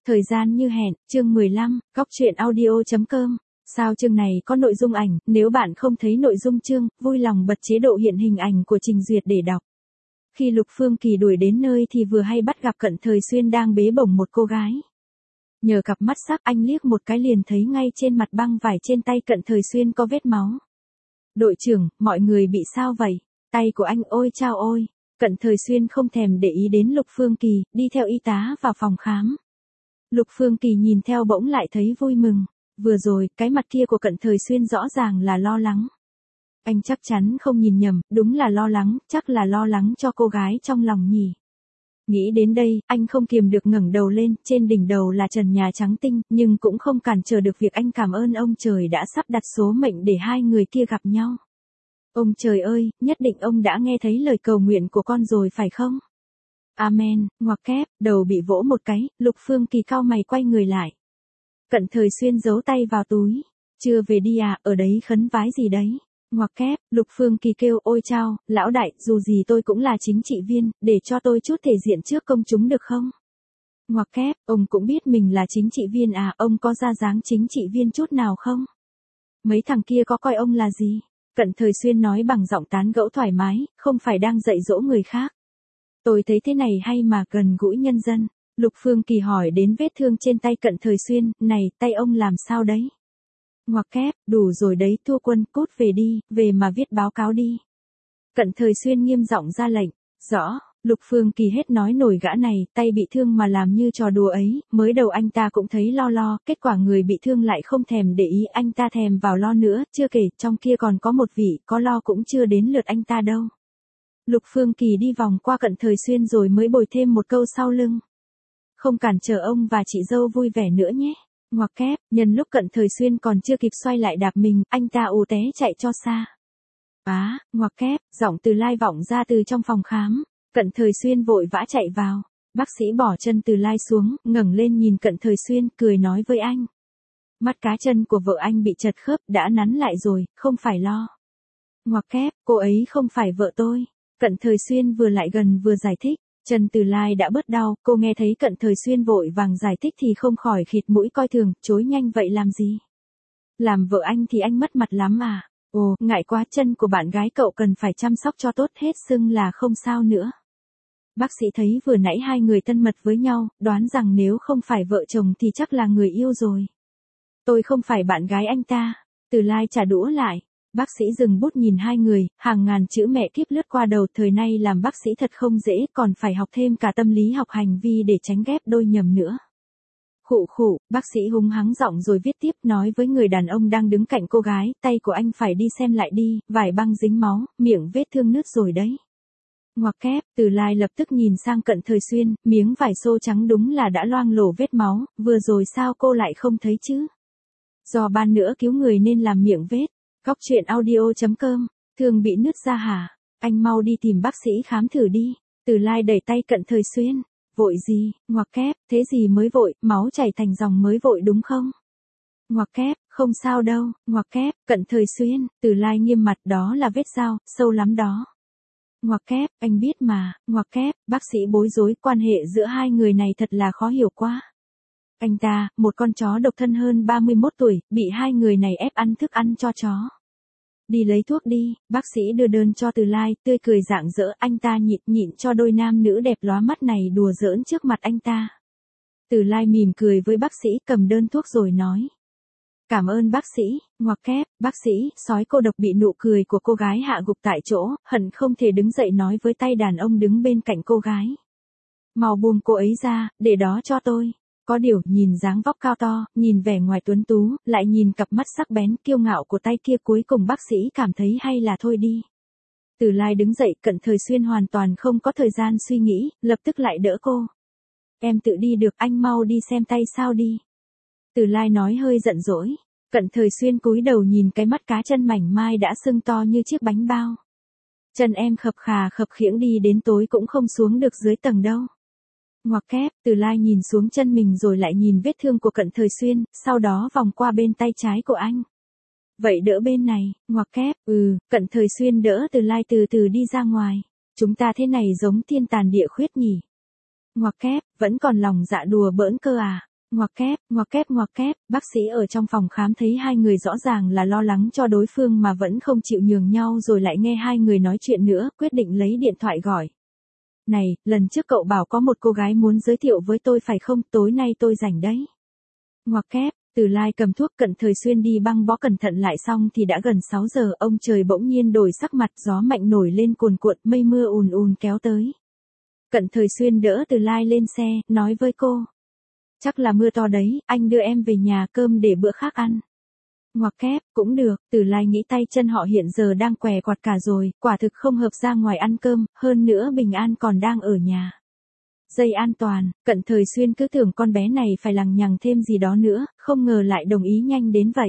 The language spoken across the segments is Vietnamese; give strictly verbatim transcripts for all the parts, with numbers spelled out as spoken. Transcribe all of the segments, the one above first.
Thời gian như hẹn, chương mười lăm, góc truyện audio chấm com. Sao chương này có nội dung ảnh, nếu bạn không thấy nội dung chương, vui lòng bật chế độ hiện hình ảnh của trình duyệt để đọc. Khi Lục Phương Kỳ đuổi đến nơi thì vừa hay bắt gặp Cận Thời Xuyên đang bế bổng một cô gái. Nhờ cặp mắt sắc anh liếc một cái liền thấy ngay trên mặt băng vải trên tay Cận Thời Xuyên có vết máu. Đội trưởng, mọi người bị sao vậy? Tay của anh ôi chao ôi. Cận Thời Xuyên không thèm để ý đến Lục Phương Kỳ, đi theo y tá vào phòng khám. Lục Phương Kỳ nhìn theo bỗng lại thấy vui mừng. Vừa rồi, cái mặt kia của Cận Thời Xuyên rõ ràng là lo lắng. Anh chắc chắn không nhìn nhầm, đúng là lo lắng, chắc là lo lắng cho cô gái trong lòng nhỉ. Nghĩ đến đây, anh không kiềm được ngẩng đầu lên, trên đỉnh đầu là trần nhà trắng tinh, nhưng cũng không cản trở được việc anh cảm ơn ông trời đã sắp đặt số mệnh để hai người kia gặp nhau. Ông trời ơi, nhất định ông đã nghe thấy lời cầu nguyện của con rồi phải không? Amen, ngoặc kép, đầu bị vỗ một cái, Lục Phương Kỳ cau mày quay người lại. Cận Thời Xuyên giấu tay vào túi. Chưa về đi à, ở đấy khấn vái gì đấy? Ngoặc kép, Lục Phương Kỳ kêu ôi chao, lão đại, dù gì tôi cũng là chính trị viên, để cho tôi chút thể diện trước công chúng được không? Ngoặc kép, ông cũng biết mình là chính trị viên à, ông có ra dáng chính trị viên chút nào không? Mấy thằng kia có coi ông là gì? Cận Thời Xuyên nói bằng giọng tán gẫu thoải mái, không phải đang dạy dỗ người khác. Tôi thấy thế này hay mà gần gũi nhân dân. Lục Phương Kỳ hỏi đến vết thương trên tay Cận Thời Xuyên, này, tay ông làm sao đấy? Ngoặc kép, đủ rồi đấy, thua quân, cút về đi, về mà viết báo cáo đi. Cận Thời Xuyên nghiêm giọng ra lệnh. Rõ, Lục Phương Kỳ hết nói nổi gã này, tay bị thương mà làm như trò đùa ấy, mới đầu anh ta cũng thấy lo lo, kết quả người bị thương lại không thèm để ý, anh ta thèm vào lo nữa, chưa kể, trong kia còn có một vị, có lo cũng chưa đến lượt anh ta đâu. Lục Phương Kỳ đi vòng qua Cận Thời Xuyên rồi mới bồi thêm một câu sau lưng. Không cản trở ông và chị dâu vui vẻ nữa nhé. Ngoặc kép, nhân lúc Cận Thời Xuyên còn chưa kịp xoay lại đạp mình, anh ta ù té chạy cho xa. Á, ngoặc kép, giọng Từ Lai vọng ra từ trong phòng khám. Cận Thời Xuyên vội vã chạy vào. Bác sĩ bỏ chân Từ Lai xuống, ngẩng lên nhìn Cận Thời Xuyên, cười nói với anh. Mắt cá chân của vợ anh bị chật khớp, đã nắn lại rồi, không phải lo. Ngoặc kép, cô ấy không phải vợ tôi. Cận Thời Xuyên vừa lại gần vừa giải thích. Trần Từ Lai đã bớt đau, cô nghe thấy Cận Thời Xuyên vội vàng giải thích thì không khỏi khịt mũi coi thường, chối nhanh vậy làm gì? Làm vợ anh thì anh mất mặt lắm à? Ồ, ngại quá, chân của bạn gái cậu cần phải chăm sóc cho tốt, hết sưng là không sao nữa. Bác sĩ thấy vừa nãy hai người thân mật với nhau, đoán rằng nếu không phải vợ chồng thì chắc là người yêu rồi. Tôi không phải bạn gái anh ta. Từ Lai trả đũa lại. Bác sĩ dừng bút nhìn hai người, hàng ngàn chữ mẹ kiếp lướt qua đầu, thời nay làm bác sĩ thật không dễ, còn phải học thêm cả tâm lý học hành vi để tránh ghép đôi nhầm nữa. Khụ khụ, bác sĩ hung hắng giọng rồi viết tiếp, nói với người đàn ông đang đứng cạnh cô gái, tay của anh phải đi xem lại đi, vải băng dính máu, miệng vết thương nứt rồi đấy. Ngoặc kép, Từ Lai lập tức nhìn sang Cận Thời Xuyên, miếng vải xô trắng đúng là đã loang lổ vết máu, vừa rồi sao cô lại không thấy chứ? Do ban nữa cứu người nên làm miệng vết. Góc truyện audio chấm com, thương bị nứt ra hả? Anh mau đi tìm bác sĩ khám thử đi. Từ Lai đẩy tay Cận Thời Xuyên. Vội gì, ngoặc kép, thế gì mới vội, máu chảy thành dòng mới vội đúng không? Ngoặc kép, không sao đâu, ngoặc kép, Cận Thời Xuyên, Từ Lai nghiêm mặt, đó là vết dao, sâu lắm đó. Ngoặc kép, anh biết mà, ngoặc kép, bác sĩ bối rối, quan hệ giữa hai người này thật là khó hiểu quá. Anh ta, một con chó độc thân hơn ba mươi mốt tuổi, bị hai người này ép ăn thức ăn cho chó. Đi lấy thuốc đi, bác sĩ đưa đơn cho Từ Lai, tươi cười rạng rỡ, anh ta nhịn nhịn cho đôi nam nữ đẹp lóa mắt này đùa giỡn trước mặt anh ta. Từ Lai mỉm cười với bác sĩ, cầm đơn thuốc rồi nói. Cảm ơn bác sĩ, ngoặc kép, bác sĩ, sói cô độc bị nụ cười của cô gái hạ gục tại chỗ, hận không thể đứng dậy nói với tay đàn ông đứng bên cạnh cô gái. Mau buông cô ấy ra, để đó cho tôi. Có điều, nhìn dáng vóc cao to, nhìn vẻ ngoài tuấn tú, lại nhìn cặp mắt sắc bén kiêu ngạo của tay kia, cuối cùng bác sĩ cảm thấy hay là thôi đi. Từ Lai đứng dậy, Cận Thời Xuyên hoàn toàn không có thời gian suy nghĩ, lập tức lại đỡ cô. Em tự đi được, anh mau đi xem tay sao đi. Từ Lai nói hơi giận dỗi. Cận Thời Xuyên cúi đầu nhìn cái mắt cá chân mảnh mai đã sưng to như chiếc bánh bao. Chân em khập khà khập khiễng đi đến tối cũng không xuống được dưới tầng đâu. Ngoặc kép, Từ Lai nhìn xuống chân mình rồi lại nhìn vết thương của Cận Thời Xuyên, sau đó vòng qua bên tay trái của anh. Vậy đỡ bên này, ngoặc kép, ừ, Cận Thời Xuyên đỡ Từ Lai từ từ đi ra ngoài. Chúng ta thế này giống thiên tàn địa khuyết nhỉ. Ngoặc kép, vẫn còn lòng dạ đùa bỡn cơ à. Ngoặc kép, ngoặc kép ngoặc kép, bác sĩ ở trong phòng khám thấy hai người rõ ràng là lo lắng cho đối phương mà vẫn không chịu nhường nhau rồi lại nghe hai người nói chuyện nữa, quyết định lấy điện thoại gọi. Này, lần trước cậu bảo có một cô gái muốn giới thiệu với tôi phải không, tối nay tôi rảnh đấy. Ngoặc kép, Từ Lai cầm thuốc Cận Thời Xuyên đi băng bó cẩn thận lại xong thì đã gần sáu giờ, ông trời bỗng nhiên đổi sắc mặt, gió mạnh nổi lên cuồn cuộn, mây mưa ùn ùn kéo tới. Cận Thời Xuyên đỡ Từ Lai lên xe, nói với cô. Chắc là mưa to đấy, anh đưa em về nhà cơm để bữa khác ăn. Ngoặc kép, cũng được, Từ Lai nghĩ tay chân họ hiện giờ đang què quặt cả rồi, quả thực không hợp ra ngoài ăn cơm, hơn nữa Bình An còn đang ở nhà. Dây an toàn, Cận Thời Xuyên cứ tưởng con bé này phải lằng nhằng thêm gì đó nữa, không ngờ lại đồng ý nhanh đến vậy.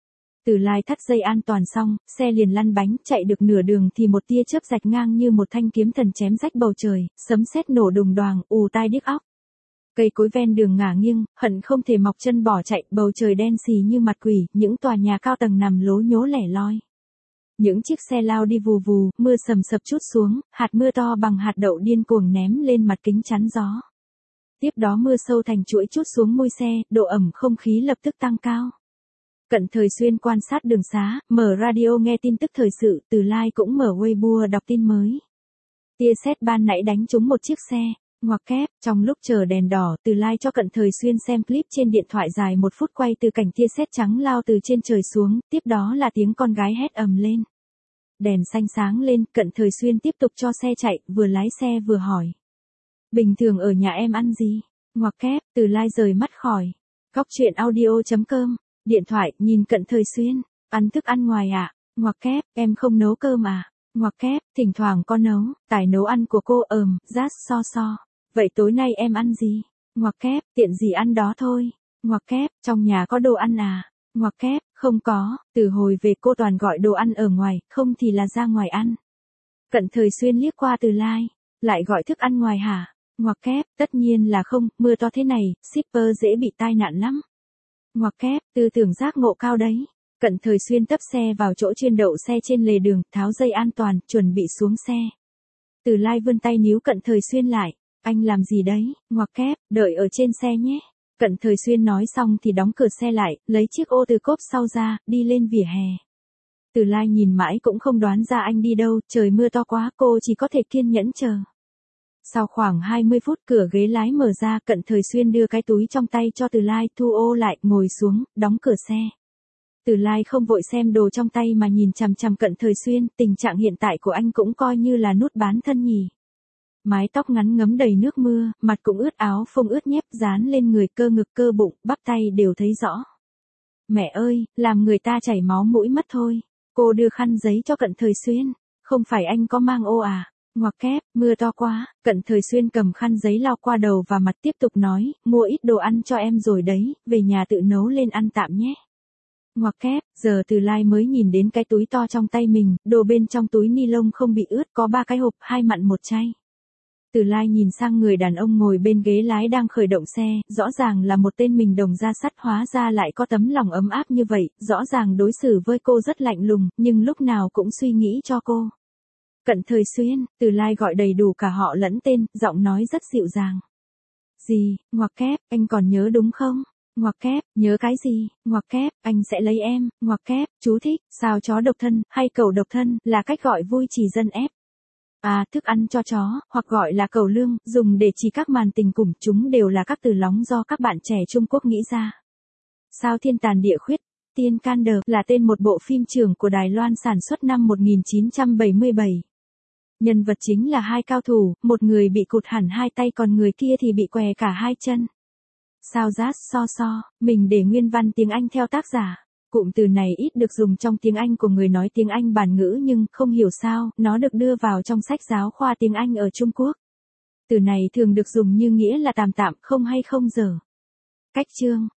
Từ Lai thắt dây an toàn xong, xe liền lăn bánh, chạy được nửa đường thì một tia chớp rạch ngang như một thanh kiếm thần chém rách bầu trời, sấm sét nổ đùng đoàng, ù tai điếc óc. Cây cối ven đường ngả nghiêng, hận không thể mọc chân bỏ chạy, bầu trời đen xì như mặt quỷ, những tòa nhà cao tầng nằm lố nhố lẻ loi. Những chiếc xe lao đi vù vù, mưa sầm sập trút xuống, hạt mưa to bằng hạt đậu điên cuồng ném lên mặt kính chắn gió. Tiếp đó mưa sâu thành chuỗi trút xuống mui xe, độ ẩm không khí lập tức tăng cao. Cận Thời Xuyên quan sát đường xá, mở radio nghe tin tức thời sự, Từ Lai cũng mở Weibo đọc tin mới. Tia sét ban nãy đánh trúng một chiếc xe. Ngoặc kép, trong lúc chờ đèn đỏ, Từ Lai cho Cận Thời Xuyên xem clip trên điện thoại dài một phút quay từ cảnh tia sét trắng lao từ trên trời xuống, tiếp đó là tiếng con gái hét ầm lên. Đèn xanh sáng lên, Cận Thời Xuyên tiếp tục cho xe chạy, vừa lái xe vừa hỏi. Bình thường ở nhà em ăn gì? Ngoặc kép, Từ Lai rời mắt khỏi. Góc truyện audio chấm com, điện thoại, nhìn Cận Thời Xuyên, ăn thức ăn ngoài à? Ngoặc kép, em không nấu cơm à? Ngoặc kép, thỉnh thoảng con nấu, tài nấu ăn của cô ờm, rát so so. Vậy tối nay em ăn gì? Ngoặc kép, tiện gì ăn đó thôi. Ngoặc kép, trong nhà có đồ ăn à? Ngoặc kép, không có, từ hồi về cô toàn gọi đồ ăn ở ngoài, không thì là ra ngoài ăn. Cận Thời Xuyên liếc qua Từ Lai, lại gọi thức ăn ngoài hả? Ngoặc kép, tất nhiên là không, mưa to thế này, shipper dễ bị tai nạn lắm. Ngoặc kép, tư tưởng giác ngộ cao đấy. Cận Thời Xuyên tấp xe vào chỗ chuyên đậu xe trên lề đường, tháo dây an toàn, chuẩn bị xuống xe. Từ Lai vươn tay níu Cận Thời Xuyên lại. Anh làm gì đấy? Ngoặc kép, đợi ở trên xe nhé. Cận Thời Xuyên nói xong thì đóng cửa xe lại, lấy chiếc ô từ cốp sau ra, đi lên vỉa hè. Từ Lai nhìn mãi cũng không đoán ra anh đi đâu, trời mưa to quá, cô chỉ có thể kiên nhẫn chờ. Sau khoảng hai mươi phút cửa ghế lái mở ra, Cận Thời Xuyên đưa cái túi trong tay cho Từ Lai, thu ô lại, ngồi xuống, đóng cửa xe. Từ Lai không vội xem đồ trong tay mà nhìn chằm chằm Cận Thời Xuyên, tình trạng hiện tại của anh cũng coi như là nút bán thân nhỉ. Mái tóc ngắn ngấm đầy nước mưa, mặt cũng ướt, áo phông ướt nhép dán lên người, cơ ngực cơ bụng, bắp tay đều thấy rõ. Mẹ ơi, làm người ta chảy máu mũi mất thôi. Cô đưa khăn giấy cho Cận Thời Xuyên. Không phải anh có mang ô à? Ngoặc kép, mưa to quá. Cận Thời Xuyên cầm khăn giấy lau qua đầu và mặt tiếp tục nói, mua ít đồ ăn cho em rồi đấy, về nhà tự nấu lên ăn tạm nhé. Ngoặc kép, giờ Từ Lai mới nhìn đến cái túi to trong tay mình, đồ bên trong túi ni lông không bị ướt, có ba cái hộp, hai mặn một chay. Từ Lai nhìn sang người đàn ông ngồi bên ghế lái đang khởi động xe, rõ ràng là một tên mình đồng da sắt, hóa ra lại có tấm lòng ấm áp như vậy, rõ ràng đối xử với cô rất lạnh lùng, nhưng lúc nào cũng suy nghĩ cho cô. Cận Thời Xuyên, Từ Lai gọi đầy đủ cả họ lẫn tên, giọng nói rất dịu dàng. Gì, ngoặc kép, anh còn nhớ đúng không? Ngoặc kép, nhớ cái gì? Ngoặc kép, anh sẽ lấy em. Ngoặc kép, chú thích, sao chó độc thân, hay cẩu độc thân, là cách gọi vui chỉ dân ép. À, thức ăn cho chó, hoặc gọi là cẩu lương, dùng để chỉ các màn tình cùng, chúng đều là các từ lóng do các bạn trẻ Trung Quốc nghĩ ra. Sao Thiên Tàn Địa Khuyết, Tiên Can Đờ, là tên một bộ phim trường của Đài Loan sản xuất năm một nghìn chín trăm bảy mươi bảy. Nhân vật chính là hai cao thủ, một người bị cụt hẳn hai tay còn người kia thì bị què cả hai chân. Sao rát so so, mình để nguyên văn tiếng Anh theo tác giả. Cụm từ này ít được dùng trong tiếng Anh của người nói tiếng Anh bản ngữ nhưng không hiểu sao, nó được đưa vào trong sách giáo khoa tiếng Anh ở Trung Quốc. Từ này thường được dùng như nghĩa là tạm tạm, không hay không dở. Cách chương